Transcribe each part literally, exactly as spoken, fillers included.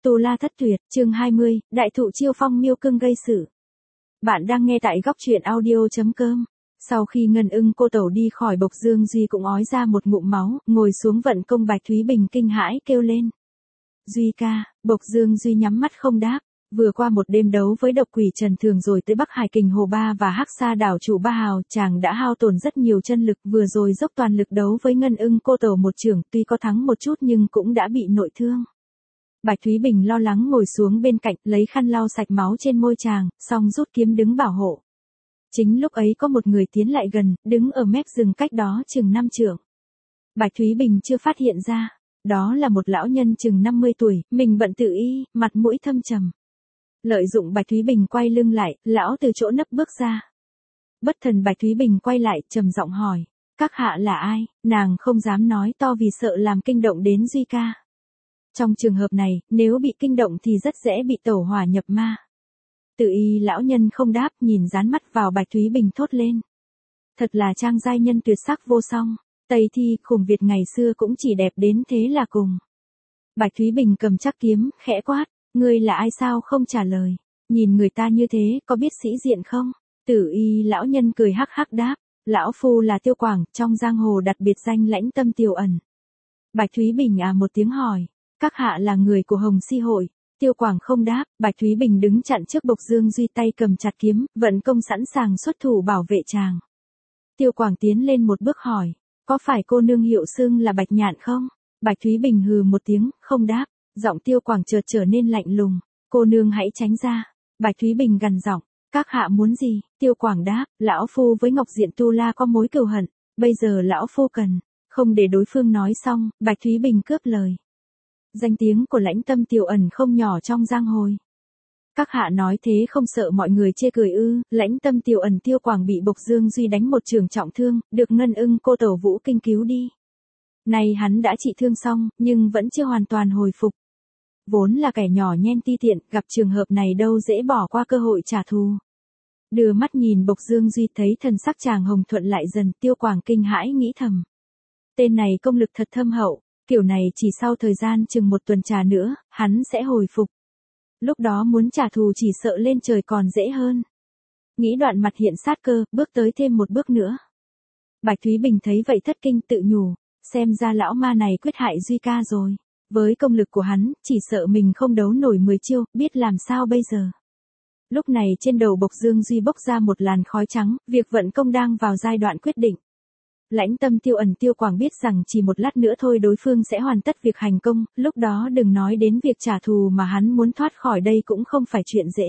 Tu La Thất Tuyệt, chương hai mươi, đại thụ chiêu phong miêu cưng gây sự. Bạn đang nghe tại góc truyện audio.com. Sau khi Ngân Ưng cô tẩu đi khỏi Bộc Dương Duy cũng ói ra một ngụm máu, ngồi xuống vận công. Bạch Thúy Bình kinh hãi kêu lên. Duy ca, Bộc Dương Duy nhắm mắt không đáp. Vừa qua một đêm đấu với độc quỷ Trần Thường rồi tới Bắc Hải Kình Hồ Ba và Hắc Sa đảo chủ Ba Hào, chàng đã hao tổn rất nhiều chân lực, vừa rồi dốc toàn lực đấu với Ngân Ưng cô tẩu một chưởng, tuy có thắng một chút nhưng cũng đã bị nội thương. Bạch Thúy Bình lo lắng ngồi xuống bên cạnh, lấy khăn lau sạch máu trên môi chàng, xong rút kiếm đứng bảo hộ. Chính lúc ấy có một người tiến lại gần, đứng ở mép rừng cách đó chừng năm trượng. Bạch Thúy Bình chưa phát hiện ra, đó là một lão nhân chừng năm mươi tuổi, mình bận tự y, mặt mũi thâm trầm. Lợi dụng Bạch Thúy Bình quay lưng lại, lão từ chỗ nấp bước ra. Bất thần Bạch Thúy Bình quay lại, trầm giọng hỏi, các hạ là ai? Nàng không dám nói to vì sợ làm kinh động đến Duy ca. Trong trường hợp này, nếu bị kinh động thì rất dễ bị tẩu hỏa nhập ma. Tự y lão nhân không đáp, nhìn dán mắt vào Bạch Thúy Bình thốt lên. Thật là trang giai nhân tuyệt sắc vô song, Tây Thi khủng Việt ngày xưa cũng chỉ đẹp đến thế là cùng. Bạch Thúy Bình cầm chắc kiếm, khẽ quát, ngươi là ai sao không trả lời, nhìn người ta như thế, có biết sĩ diện không? Tử y lão nhân cười hắc hắc đáp, lão phu là Tiêu Quảng, trong giang hồ đặt biệt danh Lãnh Tâm Tiều Ẩn. Bạch Thúy Bình à một tiếng hỏi. Các hạ là người của Hồng Si hội. Tiêu Quảng không đáp, Bạch Thúy Bình đứng chặn trước Bộc Dương Duy, tay cầm chặt kiếm, vận công sẵn sàng xuất thủ bảo vệ chàng. Tiêu Quảng tiến lên một bước hỏi, có phải cô nương hiệu xưng là Bạch Nhạn không? Bạch Thúy Bình hừ một tiếng, không đáp, giọng Tiêu Quảng chợt trở nên lạnh lùng, cô nương hãy tránh ra. Bạch Thúy Bình gằn giọng, các hạ muốn gì? Tiêu Quảng đáp, lão phu với Ngọc Diện Tu La có mối cừu hận, bây giờ lão phu cần, không để đối phương nói xong, Bạch Thúy Bình cướp lời. Danh tiếng của Lãnh Tâm Tiều Ẩn không nhỏ trong giang hồ. Các hạ nói thế không sợ mọi người chê cười ư? Lãnh Tâm Tiều Ẩn Tiêu Quảng bị Bộc Dương Duy đánh một trường trọng thương, được Ngân Ưng cô tẩu Vũ Kinh cứu đi. Nay hắn đã trị thương xong, nhưng vẫn chưa hoàn toàn hồi phục. Vốn là kẻ nhỏ nhen ti tiện, gặp trường hợp này đâu dễ bỏ qua cơ hội trả thù. Đưa mắt nhìn Bộc Dương Duy, thấy thần sắc chàng hồng thuận lại dần, Tiêu Quảng kinh hãi nghĩ thầm. Tên này công lực thật thâm hậu. Kiểu này chỉ sau thời gian chừng một tuần trà nữa, hắn sẽ hồi phục. Lúc đó muốn trả thù chỉ sợ lên trời còn dễ hơn. Nghĩ đoạn mặt hiện sát cơ, bước tới thêm một bước nữa. Bạch Thúy Bình thấy vậy thất kinh tự nhủ, xem ra lão ma này quyết hại Duy ca rồi. Với công lực của hắn, chỉ sợ mình không đấu nổi mười chiêu, biết làm sao bây giờ. Lúc này trên đầu Bộc Dương Duy bốc ra một làn khói trắng, việc vận công đang vào giai đoạn quyết định. Lãnh Tâm Tiêu Ẩn Tiêu Quảng biết rằng chỉ một lát nữa thôi đối phương sẽ hoàn tất việc hành công, lúc đó đừng nói đến việc trả thù mà hắn muốn thoát khỏi đây cũng không phải chuyện dễ.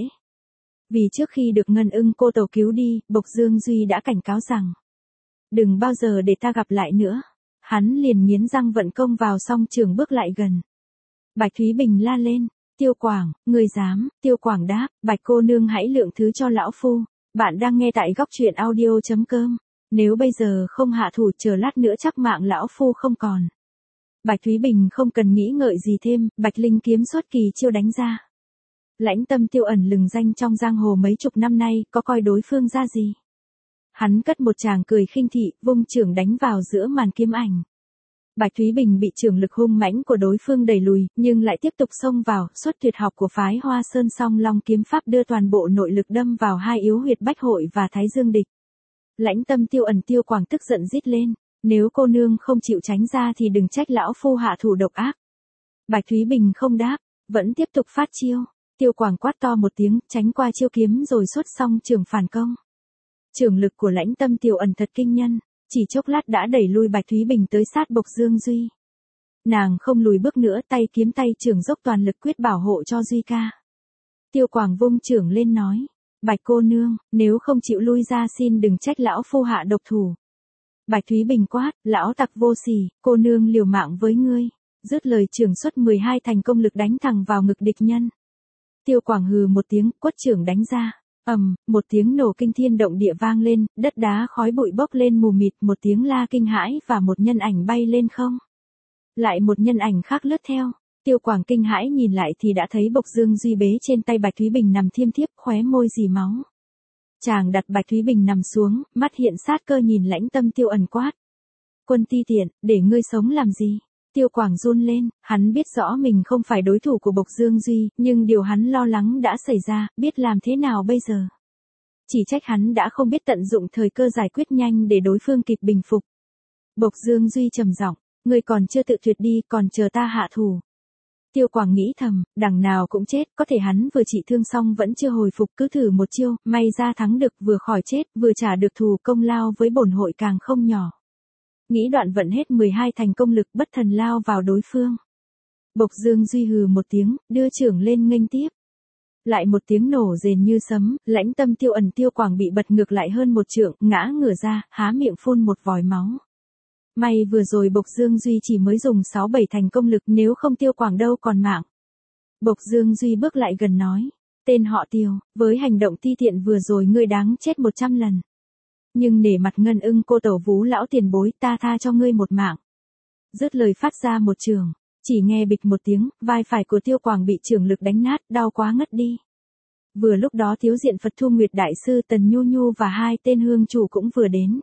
Vì trước khi được Ngân Ưng cô tẩu cứu đi, Bộc Dương Duy đã cảnh cáo rằng, đừng bao giờ để ta gặp lại nữa. Hắn liền nghiến răng vận công vào song trường bước lại gần. Bạch Thúy Bình la lên, Tiêu Quảng, người dám? Tiêu Quảng đáp, Bạch cô nương hãy lượng thứ cho lão phu. Bạn đang nghe tại góc truyện audio.com. Nếu bây giờ không hạ thủ chờ lát nữa chắc mạng lão phu không còn. Bạch Thúy Bình không cần nghĩ ngợi gì thêm, Bạch Linh kiếm xuất kỳ chiêu đánh ra. Lãnh Tâm Tiêu Ẩn lừng danh trong giang hồ mấy chục năm nay, có coi đối phương ra gì. Hắn cất một tràng cười khinh thị, vung chưởng đánh vào giữa màn kiếm ảnh. Bạch Thúy Bình bị chưởng lực hung mãnh của đối phương đẩy lùi, nhưng lại tiếp tục xông vào, xuất tuyệt học của phái Hoa Sơn Song Long kiếm pháp đưa toàn bộ nội lực đâm vào hai yếu huyệt bách hội và thái dương địch. Lãnh Tâm Tiêu Ẩn Tiêu Quảng tức giận rít lên, nếu cô nương không chịu tránh ra thì đừng trách lão phu hạ thủ độc ác. Bạch Thúy Bình không đáp, vẫn tiếp tục phát chiêu. Tiêu Quảng quát to một tiếng, tránh qua chiêu kiếm rồi xuất xong trường phản công. Trường lực của Lãnh Tâm Tiêu Ẩn thật kinh nhân, chỉ chốc lát đã đẩy lui Bạch Thúy Bình tới sát Bộc Dương Duy. Nàng không lùi bước nữa, tay kiếm tay trường dốc toàn lực quyết bảo hộ cho Duy ca. Tiêu Quảng vung chưởng lên nói, Bạch cô nương, nếu không chịu lui ra xin đừng trách lão phu hạ độc thủ. Bạch Thúy Bình quát, lão tặc vô sỉ, cô nương liều mạng với ngươi. Dứt lời chưởng xuất mười hai thành công lực đánh thẳng vào ngực địch nhân. Tiêu Quảng hừ một tiếng, quất chưởng đánh ra. Ầm, một tiếng nổ kinh thiên động địa vang lên, đất đá khói bụi bốc lên mù mịt, một tiếng la kinh hãi và một nhân ảnh bay lên không. Lại một nhân ảnh khác lướt theo. Tiêu Quảng kinh hãi nhìn lại thì đã thấy Bộc Dương Duy bế trên tay Bạch Thúy Bình nằm thiêm thiếp, khóe môi rỉ máu. Chàng đặt Bạch Thúy Bình nằm xuống, mắt hiện sát cơ nhìn Lãnh Tâm Tiêu Ẩn quát. Quân ti tiện, để ngươi sống làm gì? Tiêu Quảng run lên, hắn biết rõ mình không phải đối thủ của Bộc Dương Duy, nhưng điều hắn lo lắng đã xảy ra, biết làm thế nào bây giờ. Chỉ trách hắn đã không biết tận dụng thời cơ giải quyết nhanh để đối phương kịp bình phục. Bộc Dương Duy trầm giọng, ngươi còn chưa tự tuyệt đi, còn chờ ta hạ thủ. Tiêu Quảng nghĩ thầm, đằng nào cũng chết, có thể hắn vừa trị thương xong vẫn chưa hồi phục, cứ thử một chiêu, may ra thắng được, vừa khỏi chết, vừa trả được thù, công lao với bổn hội càng không nhỏ. Nghĩ đoạn vận hết mười hai thành công lực, bất thần lao vào đối phương. Bộc Dương Duy hừ một tiếng, đưa trưởng lên nghênh tiếp. Lại một tiếng nổ rền như sấm, lãnh tâm Tiêu Ẩn Tiêu Quảng bị bật ngược lại hơn một trượng, ngã ngửa ra, há miệng phun một vòi máu. May vừa rồi Bộc Dương Duy chỉ mới dùng sáu bảy thành công lực, nếu không Tiêu Quảng đâu còn mạng. Bộc Dương Duy bước lại gần nói, tên họ Tiêu, với hành động ti tiện vừa rồi ngươi đáng chết một trăm lần. Nhưng nể mặt Ngân Ưng cô tẩu Vú lão tiền bối, ta tha cho ngươi một mạng. Dứt lời phát ra một trường, chỉ nghe bịch một tiếng, vai phải của Tiêu Quảng bị trường lực đánh nát, đau quá ngất đi. Vừa lúc đó Thiếu Diện Phật Thu Nguyệt Đại Sư Tần Nhu Nhu và hai tên hương chủ cũng vừa đến.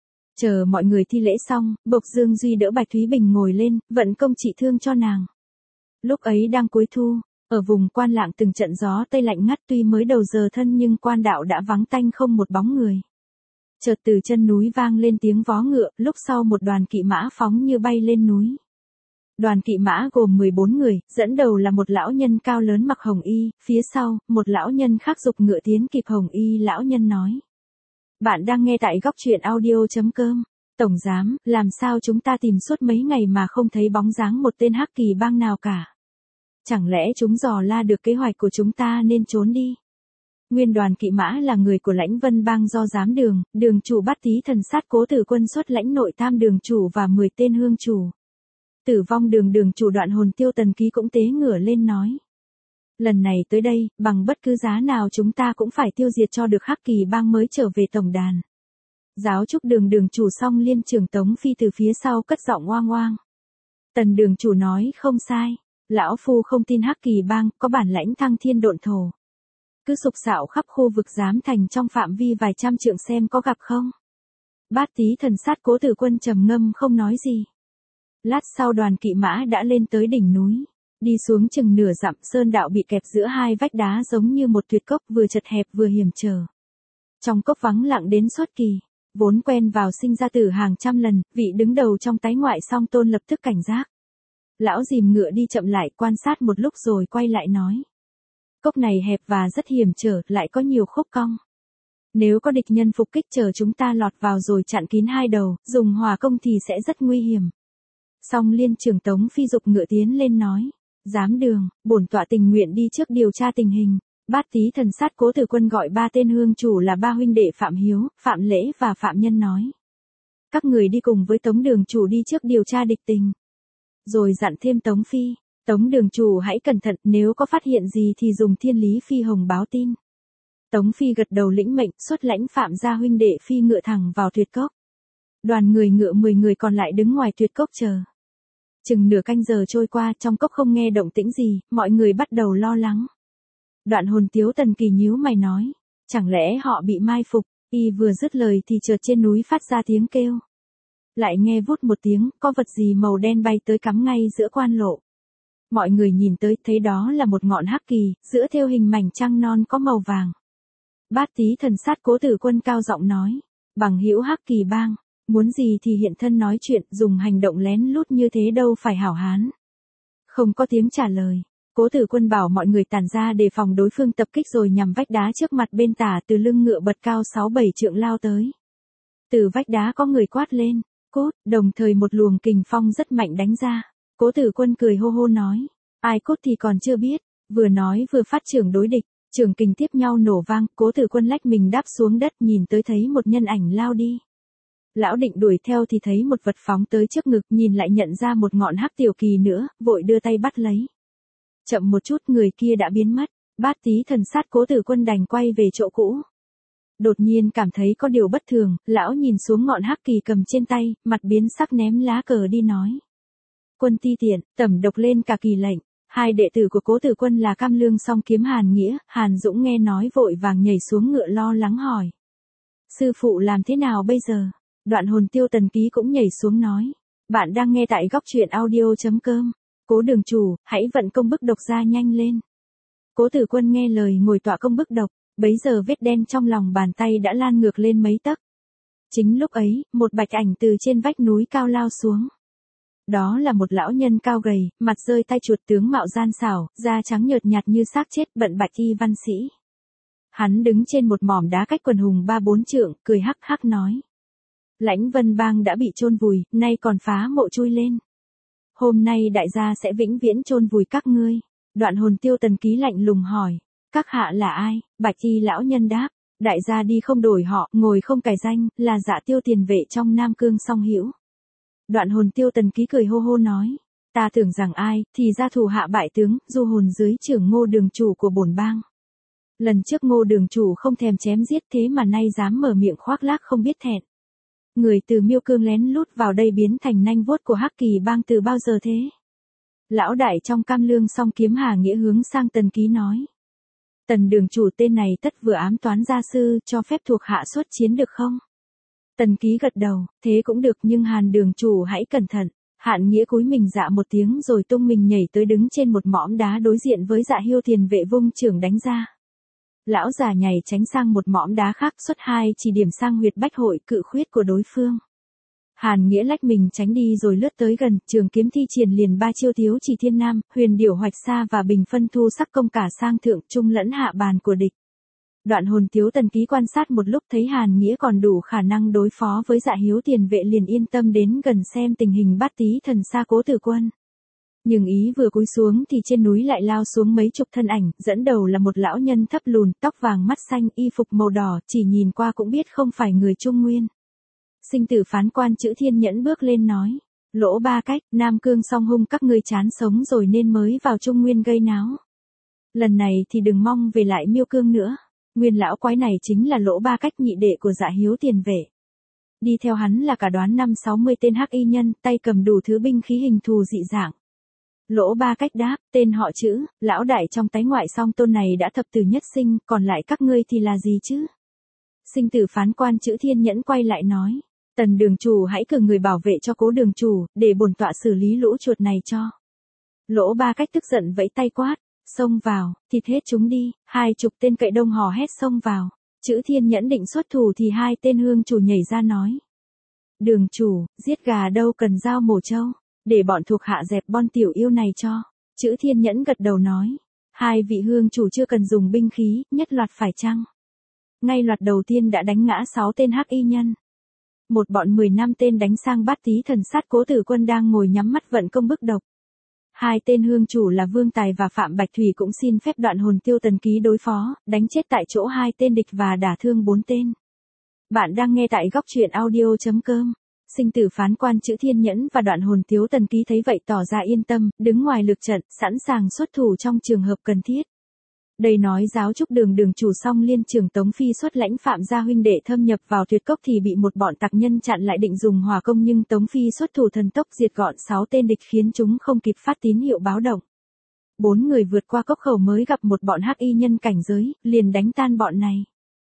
Chờ mọi người thi lễ xong, Bộc Dương Duy đỡ Bạch Thúy Bình ngồi lên, vận công trị thương cho nàng. Lúc ấy đang cuối thu, ở vùng Quan Lạng từng trận gió tây lạnh ngắt, tuy mới đầu giờ thân nhưng quan đạo đã vắng tanh không một bóng người. Chợt từ chân núi vang lên tiếng vó ngựa, lúc sau một đoàn kỵ mã phóng như bay lên núi. Đoàn kỵ mã gồm mười bốn người, dẫn đầu là một lão nhân cao lớn mặc hồng y, phía sau, một lão nhân khác giục ngựa tiến kịp hồng y. Lão nhân nói, bạn đang nghe tại góc truyện audio chấm com. Tổng giám, làm sao chúng ta tìm suốt mấy ngày mà không thấy bóng dáng một tên hắc kỳ bang nào cả? Chẳng lẽ chúng dò la được kế hoạch của chúng ta nên trốn đi? Nguyên đoàn kỵ mã là người của Lãnh Vân bang do giám đường, đường chủ Bát Tý Thần Sát Cố Tử Quân xuất lãnh nội tam đường chủ và mười tên hương chủ. Tử vong đường đường chủ Đoạn Hồn Tiêu Tần Ký cũng tế ngửa lên nói. Lần này tới đây, bằng bất cứ giá nào chúng ta cũng phải tiêu diệt cho được hắc kỳ bang mới trở về tổng đàn. Giáo trúc đường đường chủ Song Liên trưởng Tống Phi từ phía sau cất giọng oang oang. Tần đường chủ nói không sai, lão phu không tin hắc kỳ bang có bản lãnh thăng thiên độn thổ. Cứ sục sạo khắp khu vực giám thành trong phạm vi vài trăm trượng xem có gặp không. Bát Tý Thần Sát Cố Tử Quân trầm ngâm không nói gì. Lát sau đoàn kỵ mã đã lên tới đỉnh núi. Đi xuống chừng nửa dặm, sơn đạo bị kẹp giữa hai vách đá giống như một tuyệt cốc, vừa chật hẹp vừa hiểm trở. Trong cốc vắng lặng đến suốt kỳ, vốn quen vào sinh ra tử hàng trăm lần, vị đứng đầu trong tái ngoại Song Tôn lập tức cảnh giác. Lão dìm ngựa đi chậm lại, quan sát một lúc rồi quay lại nói. Cốc này hẹp và rất hiểm trở, lại có nhiều khúc cong. Nếu có địch nhân phục kích chờ chúng ta lọt vào rồi chặn kín hai đầu, dùng hỏa công thì sẽ rất nguy hiểm. Song Liên trưởng Tống Phi dục ngựa tiến lên nói. Giám đường, bổn tọa tình nguyện đi trước điều tra tình hình. Bát Tý Thần Sát Cố Tử Quân gọi ba tên hương chủ là ba huynh đệ Phạm Hiếu, Phạm Lễ và Phạm Nhân nói. Các người đi cùng với Tống đường chủ đi trước điều tra địch tình. Rồi dặn thêm Tống Phi, Tống đường chủ hãy cẩn thận, nếu có phát hiện gì thì dùng Thiên Lý Phi Hồng báo tin. Tống Phi gật đầu lĩnh mệnh, xuất lãnh Phạm gia huynh đệ phi ngựa thẳng vào tuyệt cốc. Đoàn người ngựa mười người còn lại đứng ngoài tuyệt cốc chờ. Chừng nửa canh giờ trôi qua, trong cốc không nghe động tĩnh gì, mọi người bắt đầu lo lắng. Đoạn Hồn Tiếu Tần Kỳ nhíu mày nói, chẳng lẽ họ bị mai phục? Y vừa dứt lời thì chợt trên núi phát ra tiếng kêu. Lại nghe vút một tiếng, có vật gì màu đen bay tới cắm ngay giữa quan lộ. Mọi người nhìn tới, thấy đó là một ngọn hắc kỳ, giữa thêu hình mảnh trăng non có màu vàng. Bát Tý Thần Sát Cố Tử Quân cao giọng nói, bằng hữu hắc kỳ bang, muốn gì thì hiện thân nói chuyện, dùng hành động lén lút như thế đâu phải hảo hán. Không có tiếng trả lời, Cố Tử Quân bảo mọi người tản ra để phòng đối phương tập kích rồi nhằm vách đá trước mặt bên tả từ lưng ngựa bật cao sáu bảy trượng lao tới. Từ vách đá có người quát lên, cốt, đồng thời một luồng kình phong rất mạnh đánh ra. Cố Tử Quân cười hô hô nói, ai cốt thì còn chưa biết, vừa nói vừa phát trưởng đối địch, trường kình tiếp nhau nổ vang, Cố Tử Quân lách mình đáp xuống đất nhìn tới thấy một nhân ảnh lao đi. Lão định đuổi theo thì thấy một vật phóng tới trước ngực, nhìn lại nhận ra một ngọn hắc tiểu kỳ nữa, vội đưa tay bắt lấy. Chậm một chút người kia đã biến mất, Bát Tý Thần Sát Cố Tử Quân đành quay về chỗ cũ. Đột nhiên cảm thấy có điều bất thường, lão nhìn xuống ngọn hắc kỳ cầm trên tay, mặt biến sắc ném lá cờ đi nói. Quân ti tiện, tẩm độc lên cả kỳ lệnh. Hai đệ tử của Cố Tử Quân là Cam Lương Song Kiếm Hàn Nghĩa, Hàn Dũng nghe nói vội vàng nhảy xuống ngựa lo lắng hỏi. Sư phụ làm thế nào bây giờ? Đoạn Hồn Tiêu Tần Ký cũng nhảy xuống nói. Bạn đang nghe tại góc truyện audio chấm com. Cố đường chủ, hãy vận công bức độc ra nhanh lên. Cố Tử Quân nghe lời ngồi tọa công bức độc, bấy giờ vết đen trong lòng bàn tay đã lan ngược lên mấy tấc. Chính lúc ấy, một bạch ảnh từ trên vách núi cao lao xuống. Đó là một lão nhân cao gầy, mặt rơi tay chuột, tướng mạo gian xảo, da trắng nhợt nhạt như xác chết, bận bạch y văn sĩ. Hắn đứng trên một mỏm đá cách quần hùng ba bốn trượng, cười hắc hắc nói. Lãnh Vân Bang đã bị chôn vùi, nay còn phá mộ chui lên. Hôm nay đại gia sẽ vĩnh viễn chôn vùi các ngươi. Đoạn Hồn Tiêu Tần Ký lạnh lùng hỏi. Các hạ là ai? Bạch y lão nhân đáp. Đại gia đi không đổi họ, ngồi không cải danh, là Dạ Tiêu tiền vệ trong Nam Cương Song Hữu. Đoạn Hồn Tiêu Tần Ký cười hô hô nói. Ta tưởng rằng ai, thì ra thủ hạ bại tướng, du hồn dưới trưởng Ngô đường chủ của bổn bang. Lần trước Ngô đường chủ không thèm chém giết, thế mà nay dám mở miệng khoác lác không biết thẹn. Người từ Miêu Cương lén lút vào đây biến thành nanh vuốt của Hắc Kỳ bang từ bao giờ thế? Lão đại trong Cam Lương Song Kiếm Hà Nghĩa hướng sang Tần Ký nói. Tần đường chủ tên này tất vừa ám toán gia sư, cho phép thuộc hạ xuất chiến được không? Tần Ký gật đầu, thế cũng được, nhưng Hàn đường chủ hãy cẩn thận. Hạn Nghĩa cúi mình dạ một tiếng rồi tung mình nhảy tới đứng trên một mỏm đá đối diện với Dạ Hiêu tiền vệ vung chưởng đánh ra. Lão già nhảy tránh sang một mỏm đá khác, xuất hai chỉ điểm sang huyệt bách hội cự khuyết của đối phương. Hàn Nghĩa lách mình tránh đi rồi lướt tới gần, trường kiếm thi triển liền ba chiêu thiếu chỉ thiên nam, huyền điểu hoạch xa và bình phân thu sắc công cả sang thượng trung lẫn hạ bàn của địch. Đoạn Hồn Tiếu Tần Ký quan sát một lúc thấy Hàn Nghĩa còn đủ khả năng đối phó với Dạ Hiếu tiền vệ liền yên tâm đến gần xem tình hình bát tí thần xa Cố Tử Quân. Nhưng ý vừa cúi xuống thì trên núi lại lao xuống mấy chục thân ảnh, dẫn đầu là một lão nhân thấp lùn, tóc vàng mắt xanh, y phục màu đỏ, chỉ nhìn qua cũng biết không phải người Trung Nguyên. Sinh tử phán quan Chữ Thiên Nhẫn bước lên nói, Lỗ Ba Cách, Nam Cương Song Hung các ngươi chán sống rồi nên mới vào Trung Nguyên gây náo. Lần này thì đừng mong về lại Miêu Cương nữa. Nguyên lão quái này chính là Lỗ Ba Cách, nhị đệ của Dạ Hiếu tiền vệ. Đi theo hắn là cả đoán năm sáu mươi tên hắc y nhân, tay cầm đủ thứ binh khí hình thù dị dạng. Lỗ Ba Cách đáp, tên họ Chữ, lão đại trong tái ngoại Song Tôn này đã thập tử nhất sinh, còn lại các ngươi thì là gì chứ? Sinh tử phán quan Chữ Thiên Nhẫn quay lại nói, Tần đường chủ hãy cử người bảo vệ cho Cố đường chủ, để bổn tọa xử lý lũ chuột này cho. Lỗ Ba Cách tức giận vẫy tay quát, xông vào, thịt hết chúng đi. Hai chục tên cậy đông hò hét xông vào. Chữ Thiên Nhẫn định xuất thủ thì hai tên hương chủ nhảy ra nói, đường chủ, giết gà đâu cần dao mổ trâu, để bọn thuộc hạ dẹp bon tiểu yêu này cho. Chữ Thiên Nhẫn gật đầu nói, hai vị hương chủ chưa cần dùng binh khí, nhất loạt phải chăng? Ngay loạt đầu tiên đã đánh ngã sáu tên hắc y nhân. Một bọn mười năm tên đánh sang bát tí thần sát Cố Tử Quân đang ngồi nhắm mắt vận công bức độc. Hai tên hương chủ là Vương Tài và Phạm Bạch Thủy cũng xin phép Đoạn Hồn Tiêu Tần Ký đối phó, đánh chết tại chỗ hai tên địch và đả thương bốn tên. Bạn đang nghe tại góc truyện audio chấm com. Sinh tử phán quan Chữ Thiên Nhẫn và Đoạn Hồn Tiếu Tần Ký thấy vậy tỏ ra yên tâm, đứng ngoài lực trận, sẵn sàng xuất thủ trong trường hợp cần thiết. Đây nói giáo trúc đường đường chủ Song Liên trưởng Tống Phi xuất lãnh Phạm gia huynh đệ thâm nhập vào tuyệt cốc thì bị một bọn tặc nhân chặn lại định dùng hỏa công, nhưng Tống Phi xuất thủ thần tốc diệt gọn sáu tên địch khiến chúng không kịp phát tín hiệu báo động. Bốn người vượt qua cốc khẩu mới gặp một bọn hắc y nhân cảnh giới, liền đánh tan bọn này.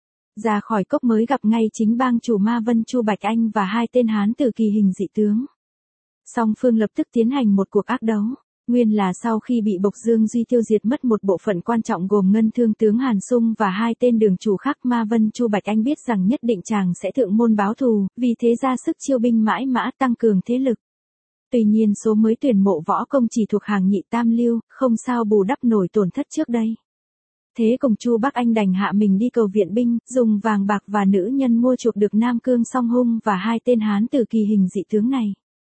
Ra khỏi cốc mới gặp ngay chính bang chủ Ma Vân Chu Bạch Anh và hai tên hán tử kỳ hình dị tướng. Song phương lập tức tiến hành một cuộc ác đấu. Nguyên là sau khi bị Bộc Dương Duy tiêu diệt mất một bộ phận quan trọng gồm Ngân Thương tướng Hàn Sung và hai tên đường chủ khác, Ma Vân Chu Bạch Anh biết rằng nhất định chàng sẽ thượng môn báo thù, vì thế ra sức chiêu binh mãi mã tăng cường thế lực. Tuy nhiên số mới tuyển mộ võ công chỉ thuộc hàng nhị tam lưu, không sao bù đắp nổi tổn thất trước đây. Thế cùng Chu Bắc Anh đành hạ mình đi cầu viện binh, dùng vàng bạc và nữ nhân mua chuộc được Nam Cương Song Hung và hai tên hán tử kỳ hình dị tướng này.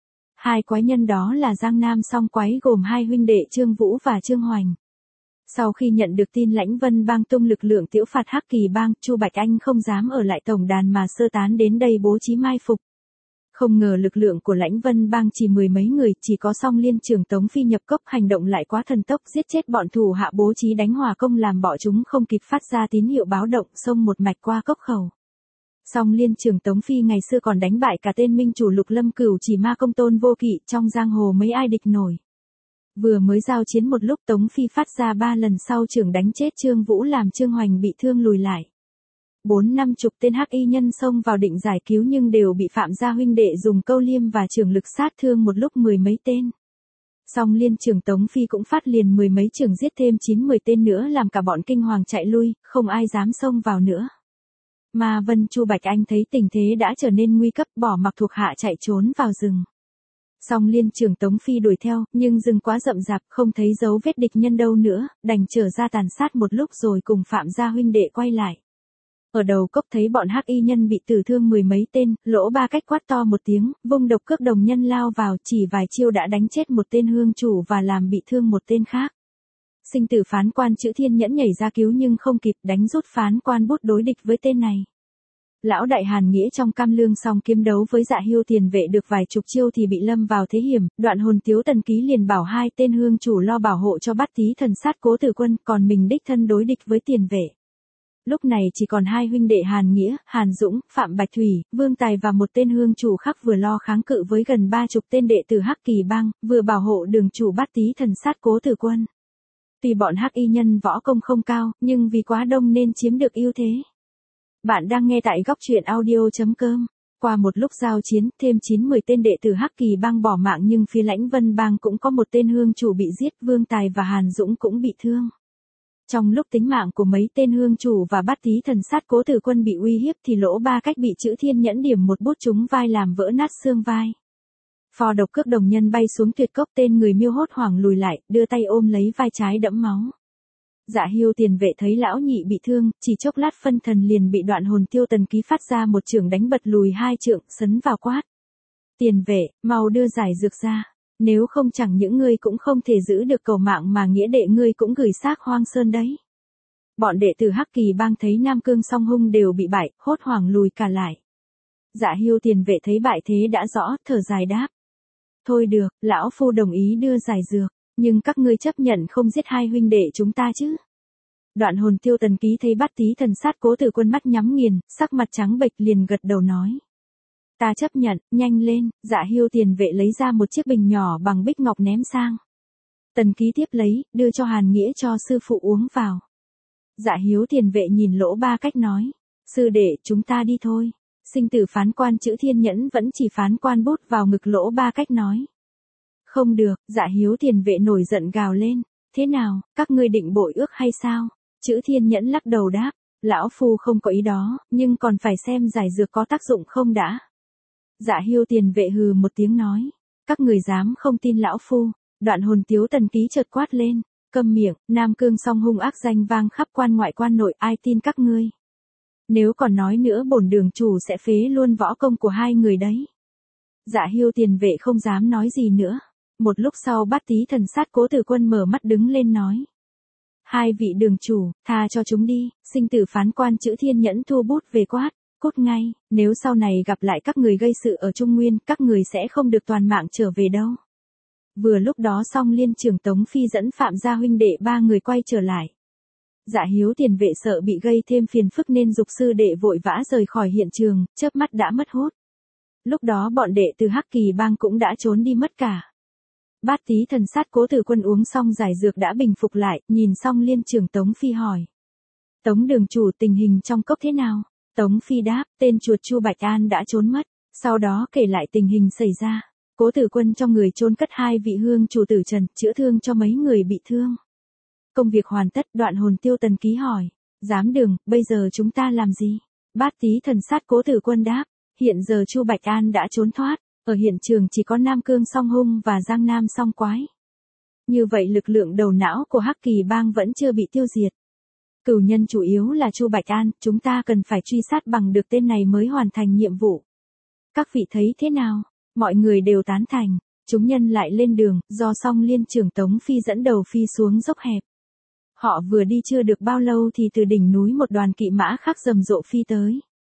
Hai quái nhân đó là Giang Nam Song Quái gồm hai huynh đệ Trương Vũ và Trương Hoành. Sau khi nhận được tin Lãnh Vân Bang tung lực lượng tiễu phạt Hắc Kỳ bang, Chu Bạch Anh không dám ở lại tổng đàn mà sơ tán đến đây bố trí mai phục. Không ngờ lực lượng của Lãnh Vân Bang chỉ mười mấy người, chỉ có Song Liên trưởng Tống Phi nhập cốc, hành động lại quá thần tốc, giết chết bọn thủ hạ bố trí đánh hỏa công làm bọn chúng không kịp phát ra tín hiệu báo động, xông một mạch qua cốc khẩu. Song Liên trưởng Tống Phi ngày xưa còn đánh bại cả tên minh chủ Lục Lâm Cửu Chỉ Ma Công Tôn Vô Kỵ, trong giang hồ mấy ai địch nổi. Vừa mới giao chiến một lúc Tống Phi phát ra ba lần sau trưởng đánh chết Trương Vũ làm Trương Hoành bị thương lùi lại. Bốn năm chục tên hắc y nhân xông vào định giải cứu nhưng đều bị Phạm gia huynh đệ dùng câu liêm và trường lực sát thương một lúc mười mấy tên. Song liên trưởng Tống Phi cũng phát liền mười mấy trường giết thêm chín mười tên nữa làm cả bọn kinh hoàng chạy lui, không ai dám xông vào nữa. Ma Vân Chu Bạch Anh thấy tình thế đã trở nên nguy cấp, bỏ mặc thuộc hạ chạy trốn vào rừng. Song liên trưởng Tống Phi đuổi theo, nhưng rừng quá rậm rạp, không thấy dấu vết địch nhân đâu nữa, đành trở ra tàn sát một lúc rồi cùng Phạm gia huynh đệ quay lại. Ở đầu cốc thấy bọn hắc y nhân bị tử thương mười mấy tên, Lỗ Ba Cách quát to một tiếng, vung độc cước đồng nhân lao vào, chỉ vài chiêu đã đánh chết một tên hương chủ và làm bị thương một tên khác. Sinh tử phán quan Chữ Thiên Nhẫn nhảy ra cứu nhưng không kịp, đánh rút phán quan bút đối địch với tên này. Lão đại Hàn Nghĩa trong Cam Lương song kiếm đấu với Dạ Hiêu tiền vệ được vài chục chiêu thì bị lâm vào thế hiểm, Đoạn Hồn Tiếu Tần Ký liền bảo hai tên hương chủ lo bảo hộ cho Bát Tý Thần sát Cố Tử Quân, còn mình đích thân đối địch với tiền vệ. Lúc này chỉ còn hai huynh đệ Hàn Nghĩa, Hàn Dũng, Phạm Bạch Thủy, Vương Tài và một tên hương chủ khác vừa lo kháng cự với gần ba chục tên đệ tử Hắc Kỳ Bang, vừa bảo hộ đường chủ Bát Tý Thần sát Cố Tử Quân. Tuy bọn hắc y nhân võ công không cao, nhưng vì quá đông nên chiếm được ưu thế. Bạn đang nghe tại góc truyện audio chấm com. Qua một lúc giao chiến, thêm chín mười tên đệ tử Hắc Kỳ Bang bỏ mạng nhưng phía Lãnh Vân Bang cũng có một tên hương chủ bị giết, Vương Tài và Hàn Dũng cũng bị thương. Trong lúc tính mạng của mấy tên hương chủ và Bát Tý Thần sát Cố Tử Quân bị uy hiếp thì Lỗ Ba Cách bị Chữ Thiên Nhẫn điểm một bút trúng vai làm vỡ nát xương vai. Phò độc cước đồng nhân bay xuống tuyệt cốc, tên người Miêu hốt hoảng lùi lại, đưa tay ôm lấy vai trái đẫm máu. Dạ Hiêu tiền vệ thấy lão nhị bị thương, chỉ chốc lát phân thần liền bị Đoạn Hồn Tiêu Tần Ký phát ra một chưởng đánh bật lùi hai trượng, sấn vào quát. Tiền vệ, mau đưa giải dược ra, nếu không chẳng những ngươi cũng không thể giữ được cầu mạng mà nghĩa đệ ngươi cũng gửi xác Hoang Sơn đấy. Bọn đệ tử Hắc Kỳ Bang thấy Nam Cương Song Hung đều bị bại, hốt hoảng lùi cả lại. Dạ Hiêu tiền vệ thấy bại thế đã rõ, thở dài đáp. Thôi được, lão phu đồng ý đưa giải dược, nhưng các ngươi chấp nhận không giết hai huynh đệ chúng ta chứ? Đoạn Hồn Tiêu Tần Ký thấy Bát Tý Thần sát Cố Tử Quân mắt nhắm nghiền, sắc mặt trắng bệch liền gật đầu nói. Ta chấp nhận, nhanh lên. Dạ Hiêu tiền vệ lấy ra một chiếc bình nhỏ bằng bích ngọc ném sang. Tần Ký tiếp lấy, đưa cho Hàn Nghĩa cho sư phụ uống vào. Dạ Hiếu tiền vệ nhìn Lỗ Ba Cách nói. Sư đệ, chúng ta đi thôi. Sinh tử phán quan Chữ Thiên Nhẫn vẫn chỉ phán quan bút vào ngực Lỗ Ba Cách nói. Không được, Dạ Hiếu tiền vệ nổi giận gào lên. Thế nào, các ngươi định bội ước hay sao? Chữ Thiên Nhẫn lắc đầu đáp. Lão phu không có ý đó, nhưng còn phải xem giải dược có tác dụng không đã. Dạ Hiêu tiền vệ hừ một tiếng nói. Các người dám không tin lão phu? Đoạn Hồn Tiếu Tần Ký chợt quát lên. Câm miệng, Nam Cương Song Hung ác danh vang khắp quan ngoại quan nội, ai tin các ngươi? Nếu còn nói nữa bổn đường chủ sẽ phế luôn võ công của hai người đấy. Dạ Hiêu tiền vệ không dám nói gì nữa. Một lúc sau Bát Tý Thần sát Cố Tử Quân mở mắt đứng lên nói. Hai vị đường chủ, tha cho chúng đi. Sinh tử phán quan Chữ Thiên Nhẫn thu bút về quát. Cút ngay, nếu sau này gặp lại các người gây sự ở Trung Nguyên, các người sẽ không được toàn mạng trở về đâu. Vừa lúc đó Song liên trưởng Tống Phi dẫn Phạm gia huynh đệ ba người quay trở lại. Dạ Hiếu tiền vệ sợ bị gây thêm phiền phức nên giục sư đệ vội vã rời khỏi hiện trường, chớp mắt đã mất hút. Lúc đó bọn đệ từ Hắc Kỳ Bang cũng đã trốn đi mất cả. Bát Tý Thần sát Cố Tử Quân uống xong giải dược đã bình phục lại, nhìn Song liên trưởng Tống Phi hỏi. Tống đường chủ, tình hình trong cốc thế nào? Tống Phi đáp, tên chuột Chu Bạch An đã trốn mất. Sau đó kể lại tình hình xảy ra. Cố Tử Quân cho người chôn cất hai vị hương chủ tử trần, chữa thương cho mấy người bị thương. Công việc hoàn tất. Đoạn Hồn Tiêu Tần Ký hỏi. Giám đường, bây giờ chúng ta làm gì? Bát Tý Thần sát Cố Tử Quân đáp. Hiện giờ Chu Bạch An đã trốn thoát. Ở hiện trường chỉ có Nam Cương Song Hung và Giang Nam Song Quái. Như vậy lực lượng đầu não của Hắc Kỳ Bang vẫn chưa bị tiêu diệt. Cửu nhân chủ yếu là Chu Bạch An, chúng ta cần phải truy sát bằng được tên này mới hoàn thành nhiệm vụ. Các vị thấy thế nào? Mọi người đều tán thành. Chúng nhân lại lên đường, do Song liên trưởng Tống Phi dẫn đầu phi xuống dốc hẹp. Họ vừa đi chưa được bao lâu thì từ đỉnh núi một đoàn kỵ mã khác rầm rộ phi tới.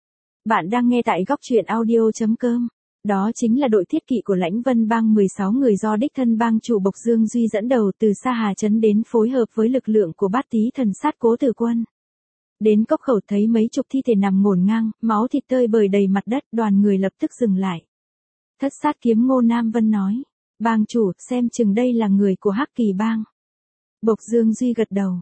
Bạn đang nghe tại góc truyện audio chấm com. Đó chính là đội thiết kỵ của Lãnh Vân Bang mười sáu người do đích thân bang chủ Bộc Dương Duy dẫn đầu từ Sa Hà Trấn đến phối hợp với lực lượng của Bát Tý Thần sát Cố Tử Quân. Đến cốc khẩu thấy mấy chục thi thể nằm ngổn ngang, máu thịt tơi bời đầy mặt đất, đoàn người lập tức dừng lại. Thất sát kiếm Ngô Nam Vân nói. Bang chủ, xem chừng đây là người của Hắc Kỳ Bang. Bộc Dương Duy gật đầu.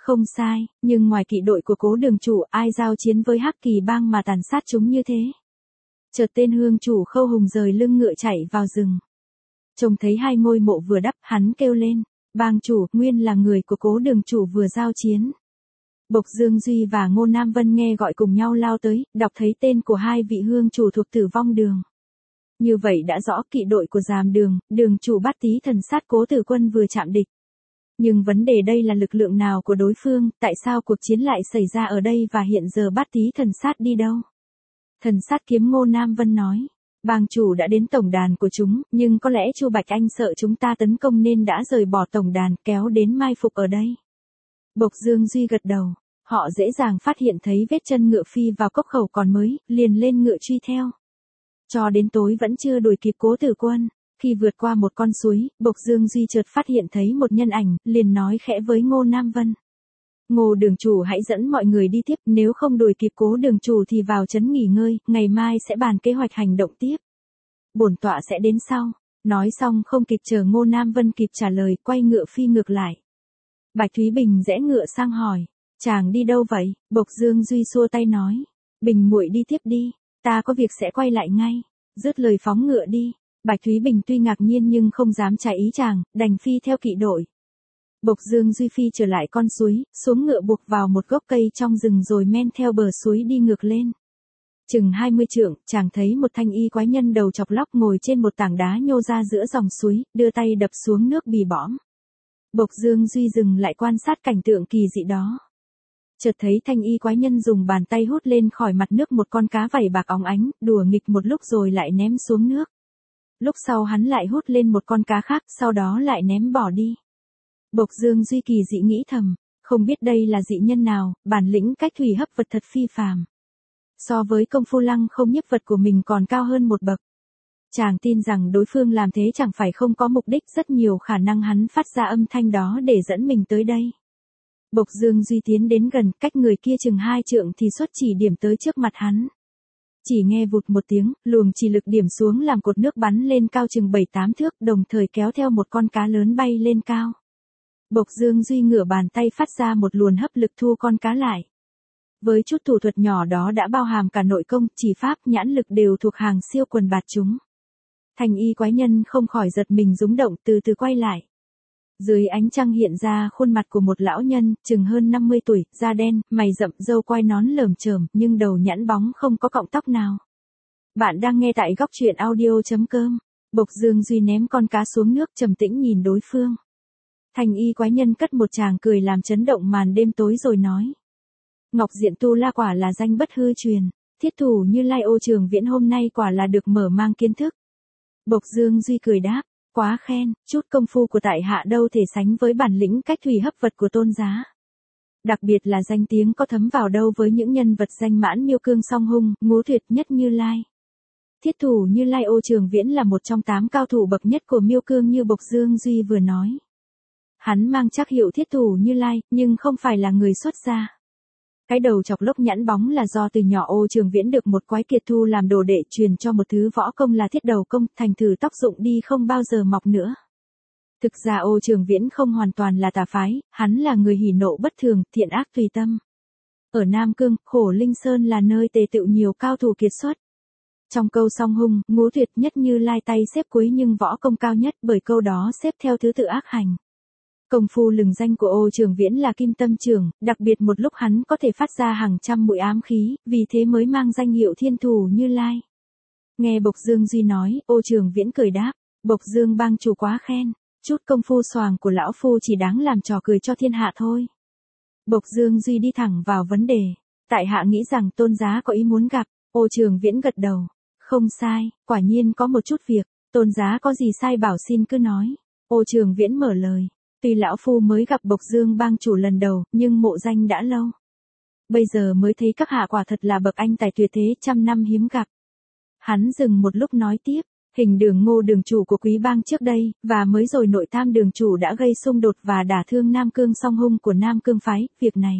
Không sai, nhưng ngoài kỵ đội của Cố Đường chủ, ai giao chiến với Hắc Kỳ bang mà tàn sát chúng như thế? Chợt tên hương chủ Khâu Hùng rời lưng ngựa chạy vào rừng. Trông thấy hai ngôi mộ vừa đắp, hắn kêu lên, bang chủ, nguyên là người của Cố Đường chủ vừa giao chiến. Bộc Dương Duy và Ngô Nam Vân nghe gọi cùng nhau lao tới, đọc thấy tên của hai vị hương chủ thuộc Tử Vong Đường. Như vậy đã rõ kỵ đội của Giàm Đường, đường chủ Bát Tý Thần Sát Cố Tử Quân vừa chạm địch. Nhưng vấn đề đây là lực lượng nào của đối phương, tại sao cuộc chiến lại xảy ra ở đây và hiện giờ Bát Tý Thần Sát đi đâu? Thần Sát Kiếm Ngô Nam Vân nói, bang chủ đã đến tổng đàn của chúng, nhưng có lẽ Chu Bạch Anh sợ chúng ta tấn công nên đã rời bỏ tổng đàn kéo đến mai phục ở đây. Bộc Dương Duy gật đầu, họ dễ dàng phát hiện thấy vết chân ngựa phi vào cốc khẩu còn mới, liền lên ngựa truy theo. Cho đến tối vẫn chưa đuổi kịp Cố Tử Quân. Khi vượt qua một con suối, Bộc Dương Duy chợt phát hiện thấy một nhân ảnh, liền nói khẽ với Ngô Nam Vân. Ngô đường chủ hãy dẫn mọi người đi tiếp, nếu không đuổi kịp Cố đường chủ thì vào trấn nghỉ ngơi, ngày mai sẽ bàn kế hoạch hành động tiếp. Bổn tọa sẽ đến sau. Nói xong không kịp chờ Ngô Nam Vân kịp trả lời, quay ngựa phi ngược lại. Bạch Thúy Bình rẽ ngựa sang hỏi, chàng đi đâu vậy? Bộc Dương Duy xua tay nói, Bình muội đi tiếp đi, ta có việc sẽ quay lại ngay. Dứt lời phóng ngựa đi. Bạch Thúy Bình tuy ngạc nhiên nhưng không dám trái ý chàng, đành phi theo kỵ đội. Bộc Dương Duy phi trở lại con suối, xuống ngựa buộc vào một gốc cây trong rừng rồi men theo bờ suối đi ngược lên. Chừng hai mươi trượng, chàng thấy một thanh y quái nhân đầu chọc lóc ngồi trên một tảng đá nhô ra giữa dòng suối, đưa tay đập xuống nước bì bõm. Bộc Dương Duy dừng lại quan sát cảnh tượng kỳ dị đó. Chợt thấy thanh y quái nhân dùng bàn tay hút lên khỏi mặt nước một con cá vảy bạc óng ánh, đùa nghịch một lúc rồi lại ném xuống nước. Lúc sau hắn lại hút lên một con cá khác, sau đó lại ném bỏ đi. Bộc Dương Duy kỳ dị nghĩ thầm, không biết đây là dị nhân nào, bản lĩnh cách thủy hấp vật thật phi phàm. So với công phu lăng không nhiếp vật của mình còn cao hơn một bậc. Chàng tin rằng đối phương làm thế chẳng phải không có mục đích, rất nhiều khả năng hắn phát ra âm thanh đó để dẫn mình tới đây. Bộc Dương Duy tiến đến gần, cách người kia chừng hai trượng thì xuất chỉ điểm tới trước mặt hắn. Chỉ nghe vụt một tiếng, luồng chỉ lực điểm xuống làm cột nước bắn lên cao chừng bảy tám thước, đồng thời kéo theo một con cá lớn bay lên cao. Bộc Dương Duy ngửa bàn tay phát ra một luồn hấp lực thu con cá lại. Với chút thủ thuật nhỏ đó đã bao hàm cả nội công, chỉ pháp, nhãn lực đều thuộc hàng siêu quần bạt chúng. Thành y quái nhân không khỏi giật mình rúng động, từ từ quay lại. Dưới ánh trăng hiện ra khuôn mặt của một lão nhân, chừng hơn năm mươi tuổi, da đen, mày rậm, râu quai nón lởm chởm, nhưng đầu nhẵn bóng không có cọng tóc nào. Bạn đang nghe tại góc truyện audio chấm com. Bộc Dương Duy ném con cá xuống nước, trầm tĩnh nhìn đối phương. Thành y quái nhân cất một tràng cười làm chấn động màn đêm tối rồi nói. Ngọc Diện Tu La quả là danh bất hư truyền, thiết thủ Như Lai Ô Trường Viễn hôm nay quả là được mở mang kiến thức. Bộc Dương Duy cười đáp. Quá khen, chút công phu của tại hạ đâu thể sánh với bản lĩnh cách thủy hấp vật của tôn giá. Đặc biệt là danh tiếng có thấm vào đâu với những nhân vật danh mãn Miêu Cương Song Hung, Ngũ Tuyệt Nhất Như Lai. Thiết thủ Như Lai Ô Trường Viễn là một trong tám cao thủ bậc nhất của Miêu Cương như Bộc Dương Duy vừa nói. Hắn mang chắc hiệu thiết thủ Như Lai, nhưng không phải là người xuất gia. Cái đầu chọc lốc nhẵn bóng là do từ nhỏ Ô Trường Viễn được một quái kiệt thu làm đồ đệ, truyền cho một thứ võ công là thiết đầu công, thành thử tóc rụng đi không bao giờ mọc nữa. Thực ra Ô Trường Viễn không hoàn toàn là tà phái, hắn là người hỉ nộ bất thường, thiện ác tùy tâm. Ở Nam Cương, Khổ Linh Sơn là nơi tề tựu nhiều cao thủ kiệt xuất. Trong câu Song Hung, Ngũ Tuyệt Nhất Như Lai tay xếp cuối nhưng võ công cao nhất, bởi câu đó xếp theo thứ tự ác hành. Công phu lừng danh của Ô Trường Viễn là Kim Tâm Trường, đặc biệt một lúc hắn có thể phát ra hàng trăm mũi ám khí, vì thế mới mang danh hiệu Thiên Thủ Như Lai. Nghe Bộc Dương Duy nói, Ô Trường Viễn cười đáp, Bộc Dương bang chủ quá khen, chút công phu xoàng của lão phu chỉ đáng làm trò cười cho thiên hạ thôi. Bộc Dương Duy đi thẳng vào vấn đề, tại hạ nghĩ rằng tôn giá có ý muốn gặp. Ô Trường Viễn gật đầu, không sai, quả nhiên có một chút việc, tôn giá có gì sai bảo xin cứ nói. Ô Trường Viễn mở lời. Tuy lão phu mới gặp Bộc Dương bang chủ lần đầu, nhưng mộ danh đã lâu. Bây giờ mới thấy các hạ quả thật là bậc anh tài tuyệt thế, trăm năm hiếm gặp. Hắn dừng một lúc nói tiếp, hình đường Ngô đường chủ của Quý bang trước đây, và mới rồi Nội Tam đường chủ đã gây xung đột và đả thương Nam Cương Song Hung của Nam Cương phái, việc này.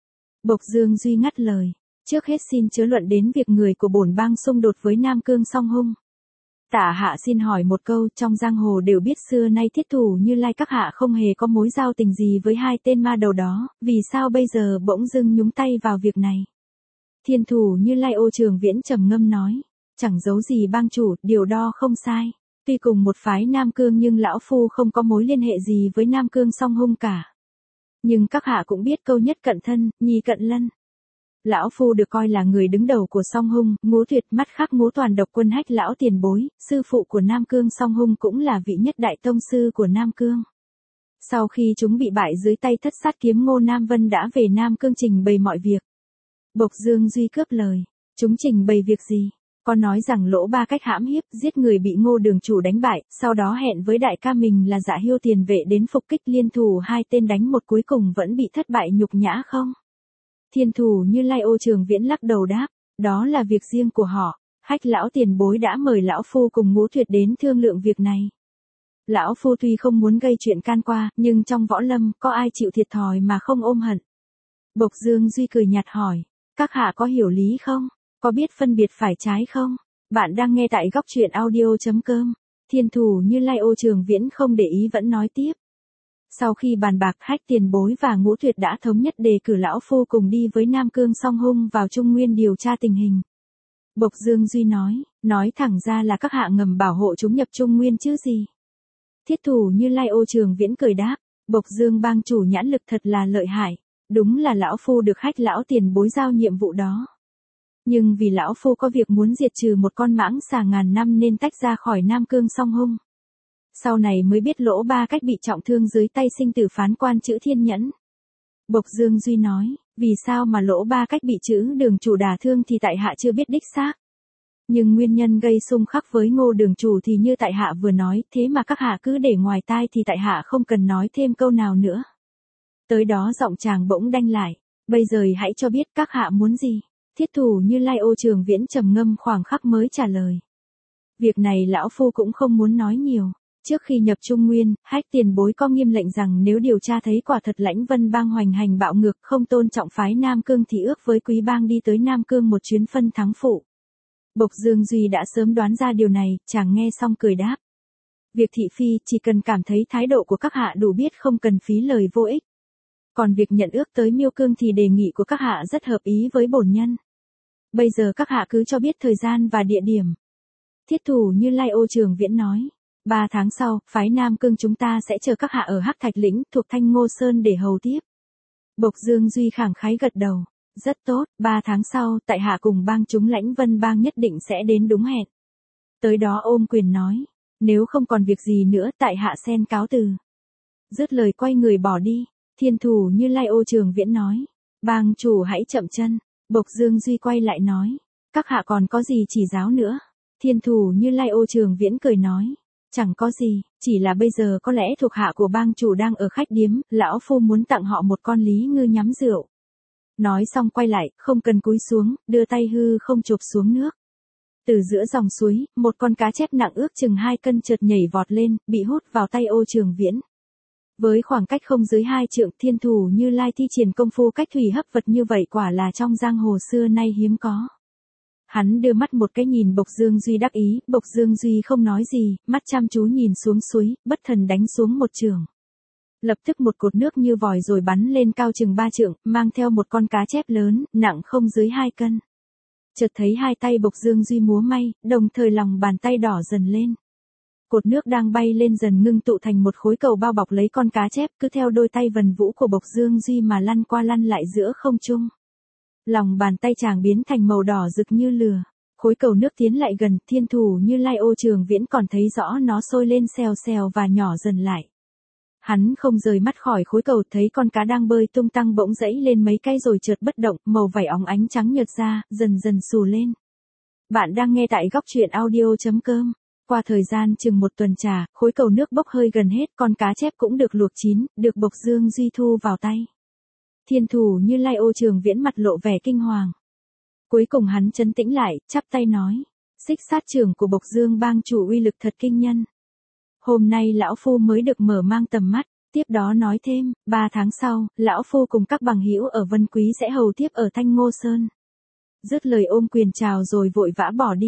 Bộc Dương Duy ngắt lời, trước hết xin chớ luận đến việc người của bổn bang xung đột với Nam Cương Song Hung. Tạ hạ xin hỏi một câu, trong giang hồ đều biết xưa nay Thiết Thủ Như Lai các hạ không hề có mối giao tình gì với hai tên ma đầu đó, vì sao bây giờ bỗng dưng nhúng tay vào việc này? Thiên Thủ Như Lai Ô Trường Viễn trầm ngâm nói, chẳng giấu gì bang chủ, điều đó không sai. Tuy cùng một phái Nam Cương nhưng lão phu không có mối liên hệ gì với Nam Cương Song Hung cả. Nhưng các hạ cũng biết câu nhất cận thân, nhì cận lân. Lão phu được coi là người đứng đầu của Song Hung, Ngũ Tuyệt mắt khắc Ngũ Toàn độc quân Hách lão tiền bối, sư phụ của Nam Cương Song Hung cũng là vị nhất đại tông sư của Nam Cương. Sau khi chúng bị bại dưới tay thất sát kiếm Ngô Nam Vân đã về Nam Cương trình bày mọi việc. Bộc Dương Duy cướp lời, chúng trình bày việc gì? Có nói rằng Lỗ Ba Cách hãm hiếp, giết người bị Ngô đường chủ đánh bại, sau đó hẹn với đại ca mình là Dạ Hiêu tiền vệ đến phục kích liên thủ hai tên đánh một cuối cùng vẫn bị thất bại nhục nhã không? Thiên Thủ Như Lai Ô Trường Viễn lắc đầu đáp, đó là việc riêng của họ, Hách lão tiền bối đã mời lão phu cùng Ngũ Tuyệt đến thương lượng việc này. Lão phu tuy không muốn gây chuyện can qua, nhưng trong võ lâm có ai chịu thiệt thòi mà không ôm hận. Bộc Dương Duy cười nhạt hỏi, các hạ có hiểu lý không? Có biết phân biệt phải trái không? Bạn đang nghe tại góc truyện audio.com. Thiên Thủ Như Lai Ô Trường Viễn không để ý vẫn nói tiếp. Sau khi bàn bạc, Hách tiền bối và Ngũ Tuyệt đã thống nhất đề cử lão phu cùng đi với Nam Cương Song Hung vào Trung Nguyên điều tra tình hình. Bộc Dương Duy nói, nói thẳng ra là các hạ ngầm bảo hộ chúng nhập Trung Nguyên chứ gì. Thiết Thủ Như Lai Ô Trường Viễn cười đáp, Bộc Dương bang chủ nhãn lực thật là lợi hại, đúng là lão phu được Hách lão tiền bối giao nhiệm vụ đó. Nhưng vì lão phu có việc muốn diệt trừ một con mãng xà ngàn năm nên tách ra khỏi Nam Cương Song Hung. Sau này mới biết Lỗ Ba Cách bị trọng thương dưới tay sinh tử phán quan chữ Thiên Nhẫn. Bộc Dương Duy nói, vì sao mà Lỗ Ba Cách bị chữ đường chủ đả thương thì tại hạ chưa biết đích xác. Nhưng nguyên nhân gây xung khắc với Ngô đường chủ thì như tại hạ vừa nói, thế mà các hạ cứ để ngoài tai thì tại hạ không cần nói thêm câu nào nữa. Tới đó giọng chàng bỗng đanh lại, bây giờ hãy cho biết các hạ muốn gì. Thiết Thủ Như Lai Ô Trường Viễn trầm ngâm khoảng khắc mới trả lời. Việc này lão phu cũng không muốn nói nhiều. Trước khi nhập Trung Nguyên, Hách tiền bối có nghiêm lệnh rằng nếu điều tra thấy quả thật Lãnh Vân bang hoành hành bạo ngược không tôn trọng phái Nam Cương thì ước với Quý bang đi tới Nam Cương một chuyến phân thắng phụ. Bộc Dương Duy đã sớm đoán ra điều này, chàng nghe xong cười đáp. Việc thị phi chỉ cần cảm thấy thái độ của các hạ đủ biết không cần phí lời vô ích. Còn việc nhận ước tới Miêu Cương thì đề nghị của các hạ rất hợp ý với bổn nhân. Bây giờ các hạ cứ cho biết thời gian và địa điểm. Thiết Thủ Như Lai Ô Trường Viễn nói. Ba tháng sau, phái Nam Cương chúng ta sẽ chờ các hạ ở Hắc Thạch Lĩnh thuộc Thanh Ngô Sơn để hầu tiếp. Bộc Dương Duy khẳng khái gật đầu. Rất tốt, ba tháng sau, tại hạ cùng bang chúng Lãnh Vân bang nhất định sẽ đến đúng hẹn. Tới đó ôm quyền nói. Nếu không còn việc gì nữa tại hạ sen cáo từ. Dứt lời quay người bỏ đi. Thiên Thủ Như Lai Ô Trường Viễn nói. Bang chủ hãy chậm chân. Bộc Dương Duy quay lại nói. Các hạ còn có gì chỉ giáo nữa? Thiên Thủ Như Lai Ô Trường Viễn cười nói. Chẳng có gì, chỉ là bây giờ có lẽ thuộc hạ của bang chủ đang ở khách điếm, lão phu muốn tặng họ một con lý ngư nhắm rượu. Nói xong quay lại, không cần cúi xuống, đưa tay hư không chụp xuống nước. Từ giữa dòng suối, một con cá chép nặng ước chừng hai cân chợt nhảy vọt lên, bị hút vào tay Ô Trường Viễn. Với khoảng cách không dưới hai trượng, Thiên Thủ Như Lai thi triển công phu cách thủy hấp vật như vậy quả là trong giang hồ xưa nay hiếm có. Hắn đưa mắt một cái nhìn Bộc Dương Duy đắc ý, Bộc Dương Duy không nói gì, mắt chăm chú nhìn xuống suối, bất thần đánh xuống một trường. Lập tức một cột nước như vòi rồi bắn lên cao chừng ba trượng, mang theo một con cá chép lớn, nặng không dưới hai cân. Chợt thấy hai tay Bộc Dương Duy múa may, đồng thời lòng bàn tay đỏ dần lên. Cột nước đang bay lên dần ngưng tụ thành một khối cầu bao bọc lấy con cá chép, cứ theo đôi tay vần vũ của Bộc Dương Duy mà lăn qua lăn lại giữa không trung. Lòng bàn tay chàng biến thành màu đỏ rực như lửa. Khối cầu nước tiến lại gần, Thiên Thủ Như Lai Ô Trường Viễn còn thấy rõ nó sôi lên xèo xèo và nhỏ dần lại. Hắn không rời mắt khỏi khối cầu, thấy con cá đang bơi tung tăng bỗng dẫy lên mấy cây rồi chợt bất động, màu vảy óng ánh trắng nhợt ra, dần dần xù lên. Bạn đang nghe tại góc truyện audio.com. Qua thời gian chừng một tuần trà, khối cầu nước bốc hơi gần hết, con cá chép cũng được luộc chín, được Bộc Dương Duy thu vào tay. Thiên Thủ Như Lai Ô Trường Viễn mặt lộ vẻ kinh hoàng. Cuối cùng hắn trấn tĩnh lại, chắp tay nói. Xích sát trưởng của Bộc Dương bang chủ uy lực thật kinh nhân. Hôm nay lão phu mới được mở mang tầm mắt, tiếp đó nói thêm, ba tháng sau, lão phu cùng các bằng hữu ở Vân Quý sẽ hầu tiếp ở Thanh Ngô Sơn. Dứt lời ôm quyền chào rồi vội vã bỏ đi.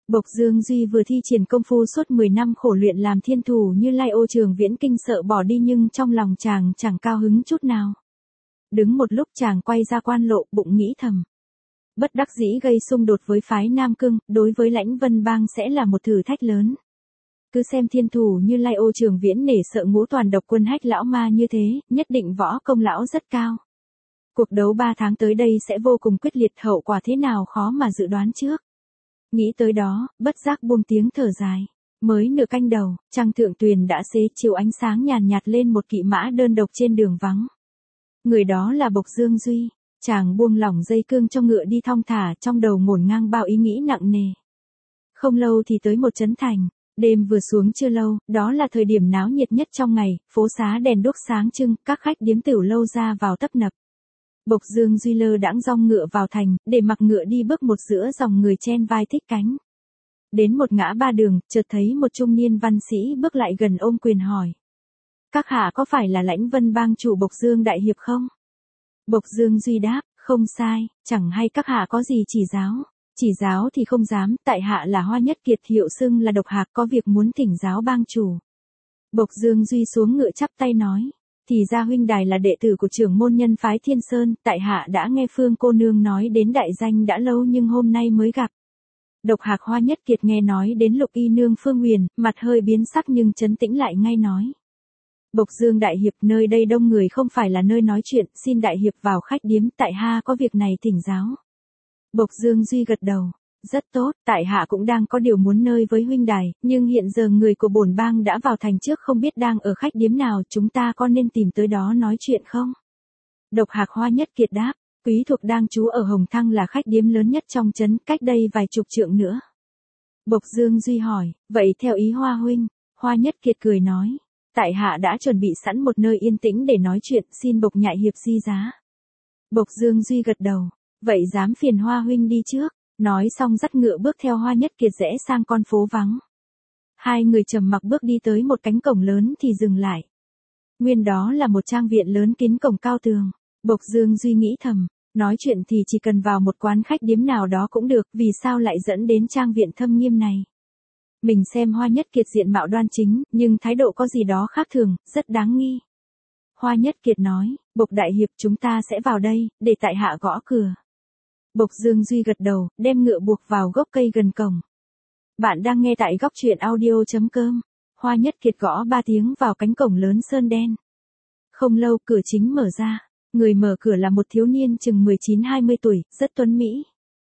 Bộc Dương Duy vừa thi triển công phu suốt mười năm khổ luyện làm thiên thủ Như Lai Ô Trường Viễn kinh sợ bỏ đi nhưng trong lòng chàng chẳng cao hứng chút nào. Đứng một lúc chàng quay ra quan lộ bụng nghĩ thầm. Bất đắc dĩ gây xung đột với phái Nam Cương, đối với Lãnh Vân Bang sẽ là một thử thách lớn. Cứ xem thiên thủ Như Lai Ô Trường Viễn nể sợ ngũ toàn độc quân Hách lão ma như thế, nhất định võ công lão rất cao. Cuộc đấu ba tháng tới đây sẽ vô cùng quyết liệt, hậu quả thế nào khó mà dự đoán trước. Nghĩ tới đó, bất giác buông tiếng thở dài. Mới nửa canh đầu, trăng thượng tuyền đã xế chiếu ánh sáng nhàn nhạt lên một kỵ mã đơn độc trên đường vắng. Người đó là Bộc Dương Duy. Chàng buông lỏng dây cương cho ngựa đi thong thả, trong đầu ngổn ngang bao ý nghĩ nặng nề. Không lâu thì tới một trấn thành. Đêm vừa xuống chưa lâu, đó là thời điểm náo nhiệt nhất trong ngày, phố xá đèn đuốc sáng trưng, các khách điếm tiểu lâu ra vào tấp nập. Bộc Dương Duy lơ đãng dong ngựa vào thành, để mặc ngựa đi bước một giữa dòng người chen vai thích cánh. Đến một ngã ba đường, chợt thấy một trung niên văn sĩ bước lại gần ôm quyền hỏi. Các hạ có phải là Lãnh Vân Bang chủ Bộc Dương đại hiệp không? Bộc Dương Duy đáp, không sai, chẳng hay các hạ có gì chỉ giáo. Chỉ giáo thì không dám, tại hạ là Hoa Nhất Kiệt, hiệu xưng là Độc Hạc, có việc muốn thỉnh giáo bang chủ. Bộc Dương Duy xuống ngựa chắp tay nói. Thì ra huynh đài là đệ tử của trưởng môn nhân phái Thiên Sơn, tại hạ đã nghe Phương cô nương nói đến đại danh đã lâu nhưng hôm nay mới gặp. Độc Hạc Hoa Nhất Kiệt nghe nói đến Lục Y nương Phương Huyền, mặt hơi biến sắc nhưng trấn tĩnh lại ngay nói. Bộc Dương đại hiệp, nơi đây đông người không phải là nơi nói chuyện, xin đại hiệp vào khách điếm, tại hạ có việc này thỉnh giáo. Bộc Dương Duy gật đầu. Rất tốt, tại hạ cũng đang có điều muốn nơi với huynh đài, nhưng hiện giờ người của bổn bang đã vào thành trước không biết đang ở khách điếm nào, chúng ta có nên tìm tới đó nói chuyện không? Độc Hạc Hoa Nhất Kiệt đáp, quý thuộc đang trú ở Hồng Thăng là khách điếm lớn nhất trong trấn, cách đây vài chục trượng nữa. Bộc Dương Duy hỏi, vậy theo ý Hoa huynh? Hoa Nhất Kiệt cười nói, tại hạ đã chuẩn bị sẵn một nơi yên tĩnh để nói chuyện, xin Bộc nhại hiệp di giá. Bộc Dương Duy gật đầu, vậy dám phiền Hoa huynh đi trước. Nói xong dắt ngựa bước theo Hoa Nhất Kiệt rẽ sang con phố vắng. Hai người trầm mặc bước đi tới một cánh cổng lớn thì dừng lại. Nguyên đó là một trang viện lớn kín cổng cao tường. Bộc Dương Duy nghĩ thầm, nói chuyện thì chỉ cần vào một quán khách điếm nào đó cũng được, vì sao lại dẫn đến trang viện thâm nghiêm này. Mình xem Hoa Nhất Kiệt diện mạo đoan chính, nhưng thái độ có gì đó khác thường, rất đáng nghi. Hoa Nhất Kiệt nói, Bộc đại hiệp chúng ta sẽ vào đây, để tại hạ gõ cửa. Bộc Dương Duy gật đầu, đem ngựa buộc vào gốc cây gần cổng. Bạn đang nghe tại góc truyện audio chấm com. Hoa Nhất Kiệt gõ ba tiếng vào cánh cổng lớn sơn đen. Không lâu cửa chính mở ra. Người mở cửa là một thiếu niên chừng mười chín hai mươi tuổi, rất tuấn mỹ.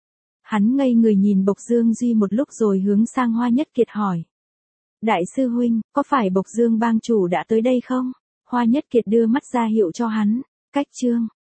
Hắn ngây người nhìn Bộc Dương Duy một lúc rồi hướng sang Hoa Nhất Kiệt hỏi. Đại sư huynh, có phải Bộc Dương bang chủ đã tới đây không? Hoa Nhất Kiệt đưa mắt ra hiệu cho hắn. Cách chương.